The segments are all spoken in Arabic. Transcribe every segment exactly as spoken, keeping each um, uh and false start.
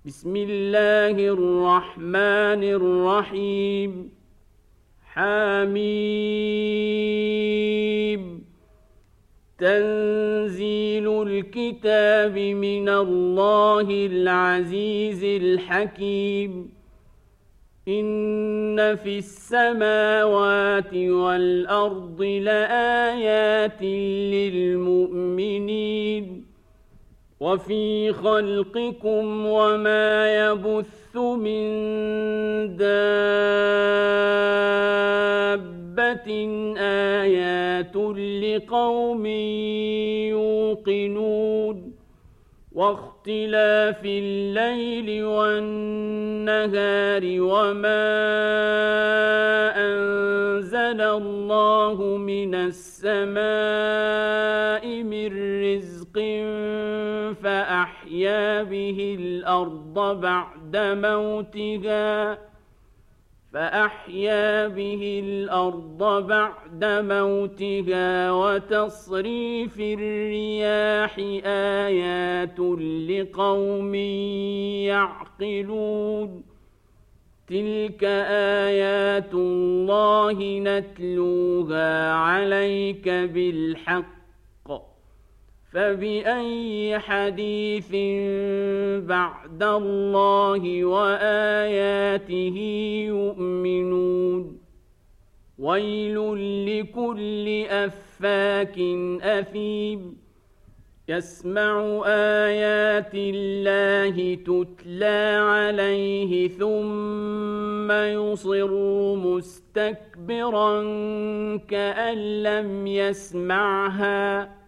بسم الله الرحمن الرحيم حميم تنزيل الكتاب من الله العزيز الحكيم إن في السماوات والأرض لآيات للمؤمنين وفي خلقكم وما يبث من دابة آيات لقوم يوقنون واختلاف الليل والنهار وما أنزل الله من السماء من رزق فأحيا به الأرض بعد موتها فأحيا به الأرض بعد موتها وتصريف الرياح آيات لقوم يعقلون تلك آيات الله نتلوها عليك بالحق فبأي حديث بعد الله وآياته يؤمنون ويل لكل أفاك أثيم يسمع آيات الله تتلى عليه ثم يصر مستكبرا كأن لم يسمعها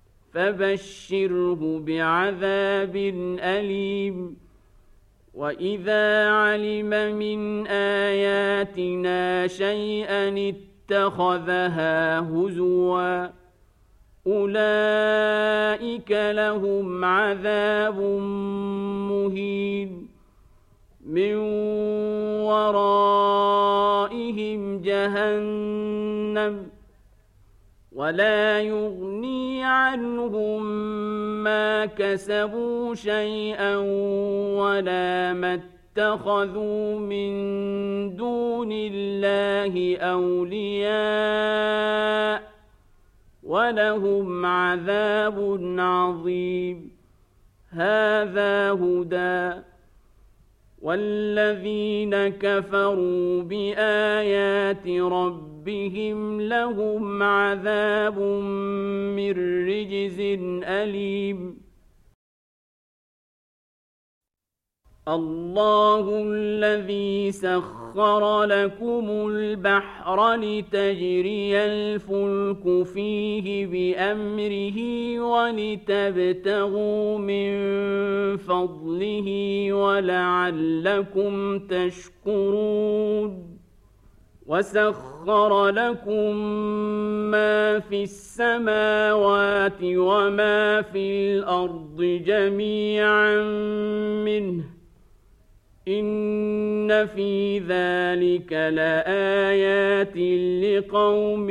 فبشره بعذاب أليم وإذا علم من آياتنا شيئا اتخذها هزوا أولئك لهم عذاب مهين من ورائهم جهنم ولا يغني عنهم ما كسبوا شيئا ولا ما اتخذوا من دون الله أولياء ولهم عذاب عظيم هذا هدى والذين كفروا بآيات ربهم لهم عذاب من رجز أليم الله الذي سخر لكم البحر لتجري الفلك فيه بأمره ولتبتغوا من فضله ولعلكم تشكرون وسخر لكم ما في السماوات وما في الأرض جميعا منه إن في ذلك لآيات لقوم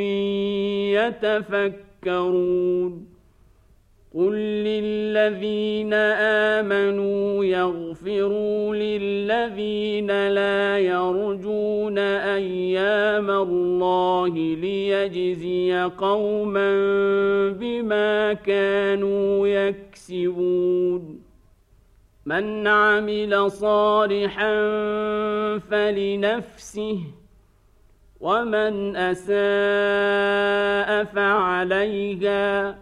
يتفكرون قل للذين آمنوا يغفروا للذين لا يرجون أيام الله ليجزي قوما بما كانوا يكسبون من عمل صالحا فلنفسه ومن أساء فعليها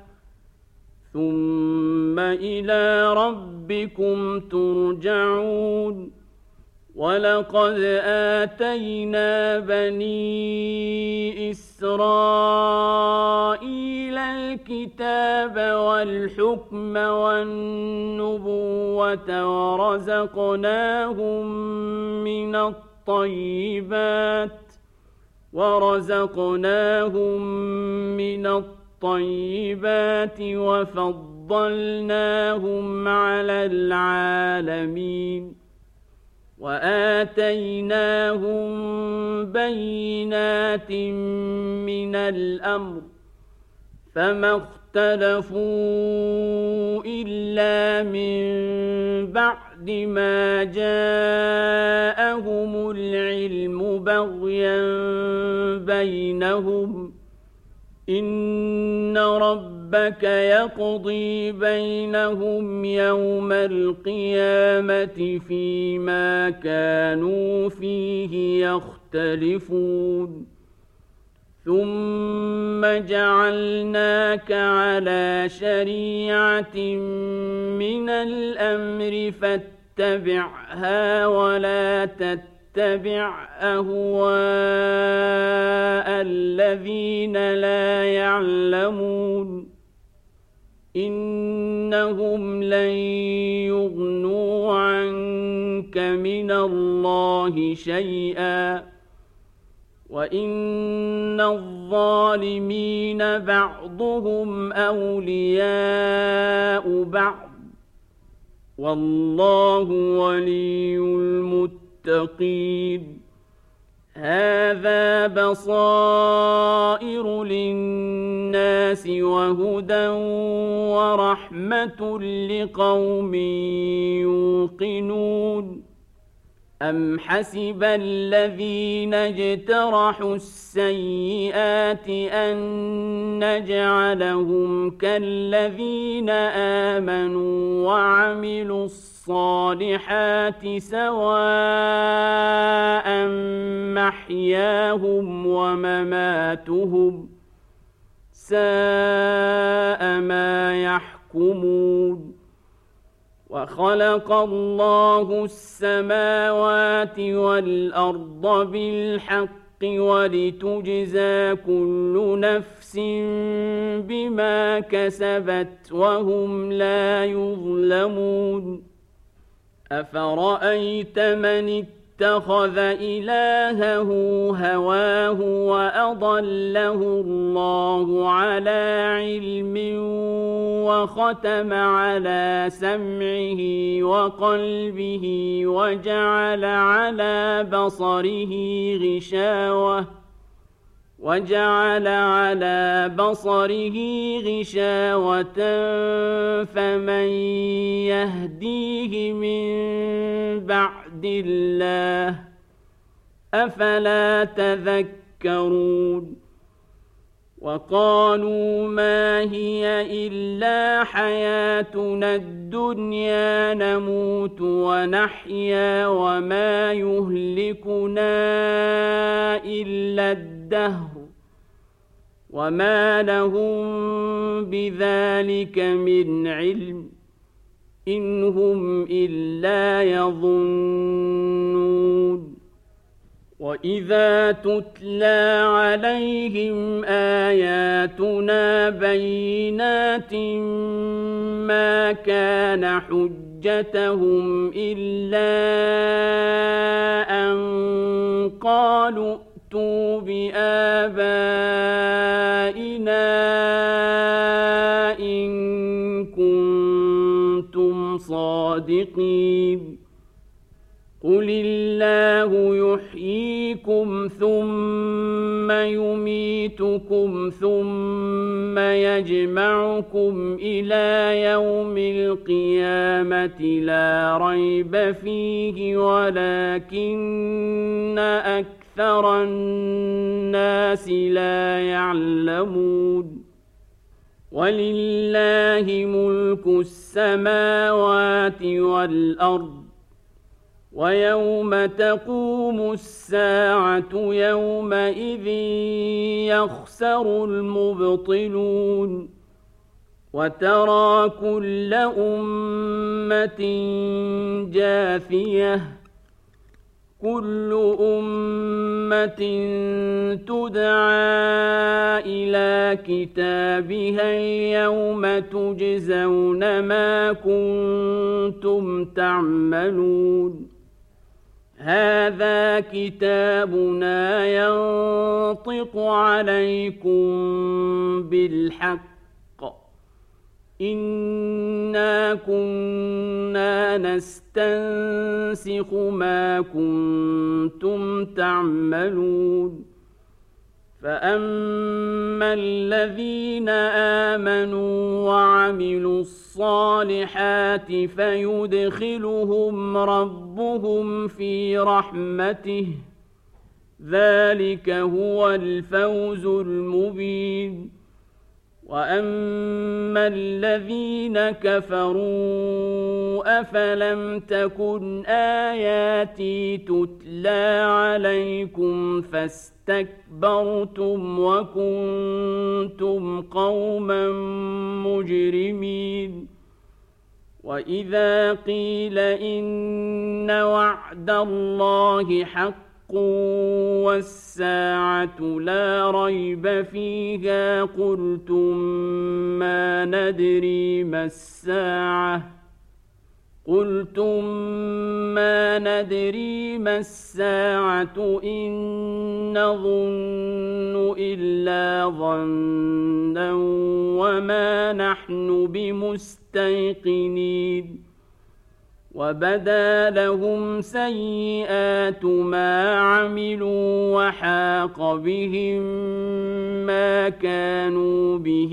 ثم إلى ربكم ترجعون ولقد آتينا بني إسرائيل الكتاب والحكم والنبوة ورزقناهم من الطيبات ورزقناهم من الطيبات وفضلناهم على العالمين وآتيناهم بينات من الأمر فما اخْتَلَفُوا إِلَّا مِن بَعْدِ مَا جَاءَهُمُ الْعِلْمُ بَغْيًا بَيْنَهُمْ ۚ إِنَّ رَبَّكَ يَقْضِي بَيْنَهُمْ يَوْمَ الْقِيَامَةِ فِيمَا كَانُوا فِيهِ يَخْتَلِفُونَ ثُمَّ جَعَلْنَاكَ عَلَىٰ شَرِيعَةٍ مِّنَ الْأَمْرِ فَاتَّبِعْهَا وَلَا تَتَّبِعْ أَهْوَاءَ الَّذِينَ لَا يَعْلَمُونَ إِنَّهُمْ لَن يُغْنُوا عَنكَ مِنَ اللَّهِ شَيْئًا وَإِنَّ الظَّالِمِينَ بَعْضُهُمْ أَوْلِيَاءُ بَعْضٍ وَاللَّهُ وَلِيُّ الْمُتَّقِينَ هَذَا بَصَائِرُ لِلنَّاسِ وَهُدًى وَرَحْمَةٌ لِقَوْمٍ يُوقِنُونَ أَمْ حَسِبَ الَّذِينَ اجْتَرَحُوا السَّيِّئَاتِ أَن نَّجْعَلَهُمْ كَالَّذِينَ آمَنُوا وَعَمِلُوا الصَّالِحَاتِ سَوَاءً مَّحْيَاهُمْ وَمَمَاتُهُمْ سَاءَ مَا يَحْكُمُونَ وَخَلَقَ اللَّهُ السَّمَاوَاتِ وَالْأَرْضَ بِالْحَقِّ وَلِتُجْزَىٰ كُلُّ نَفْسٍ بِمَا كَسَبَتْ وَهُمْ لَا يُظْلَمُونَ أَفَرَأَيْتَ مَنِ اتَّخَذَ إِلَٰهَهُ هَوَاهُ وَأَضَلَّهُ اللَّهُ عَلَىٰ عِلْمٍ وَخَتَمَ عَلَىٰ سَمْعِهِ وَقَلْبِهِ وَجَعَلَ عَلَىٰ بَصَرِهِ غِشَاوَةً وَجَعَلَ عَلَىٰ بَصَرِهِ غِشَاوَةً فَمَن يَهْدِيهِ مِن بَعْدِ اللَّهِ ۚ أَفَلَا تَذَكَّرُونَ وَقَالُوا مَا هِيَ إِلَّا حَيَاتُنَا الدُّنْيَا نَمُوتُ وَنَحْيَا وَمَا يُهْلِكُنَا إِلَّا الدَّهْرُ وَمَا لَهُم بِذَٰلِكَ مِنْ عِلْمٍ إِنْ هُمْ إِلَّا يَظُنُّونَ وَإِذَا تُتْلَىٰ عَلَيْهِمْ آيَاتُنَا بَيِّنَاتٍ مَّا كَانَ حُجَّتَهُمْ إِلَّا أَن قَالُوا ائْتُوا بِآبَائِنَا إِن كُنتُمْ صَادِقِينَ قُلِ اللَّهُ يُحْيِيكُمْ ثُمَّ يُمِيتُكُمْ ثُمَّ يَجْمَعُكُمْ إِلَىٰ يَوْمِ الْقِيَامَةِ لَا رَيْبَ فِيهِ وَلَٰكِنَّ أَكْثَرَ النَّاسِ لَا يَعْلَمُونَ وَلِلَّهِ مُلْكُ السَّمَاوَاتِ وَالْأَرْضِ وَيَوْمَ تَقُومُ السَّاعَةُ يَوْمَئِذٍ يَخْسَرُ الْمُبْطِلُونَ وَتَرَىٰ كُلَّ أُمَّةٍ جَاثِيَةً كُلُّ أُمَّةٍ تُدْعَىٰ إِلَىٰ كِتَابِهَا الْيَوْمَ تُجْزَوْنَ مَا كُنتُمْ تَعْمَلُونَ هَٰذَا كِتَابُنَا يَنطِقُ عَلَيْكُم بِالْحَقِّ إِنَّا كُنَّا نَسْتَنسِخُ مَا كُنتُمْ تَعْمَلُونَ فأما الذين آمنوا وعملوا الصالحات فيدخلهم ربهم في رحمته ذلك هو الفوز المبين وأما الذين كفروا أفلم تكن آياتي تتلى عليكم فاستكبرتم وكنتم قوما مجرمين وإذا قيل إن وعد الله حق والساعة لا ريب فيها قلتم ما ندري ما الساعة قلتم ما ندري ما الساعة إن نظن إلا ظنا وما نحن بمستيقنين وبدا لهم سيئات ما عملوا وحاق بهم ما كانوا به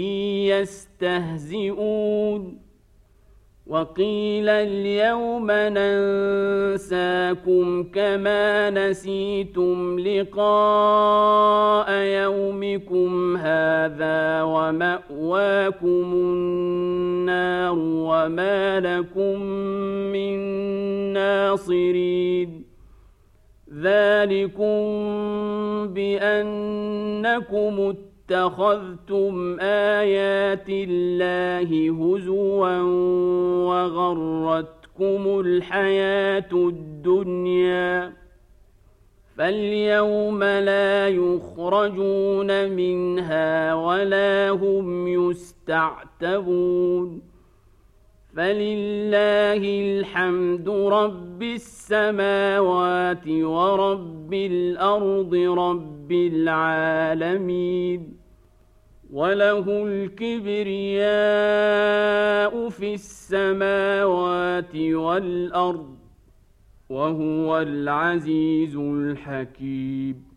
يستهزئون وقيل اليوم ننساكم كما نسيتم لقاء يومكم هذا ومأواكم النار وما لكم من ناصرين ذلكم بأنكم اتخذتم آيات الله هزوا وغرتكم الحياة الدنيا فاليوم لا يخرجون منها ولا هم يستعتبون فلله الحمد رب السماوات ورب الأرض رب العالمين وله الكبرياء في السماوات والأرض وهو العزيز الحكيم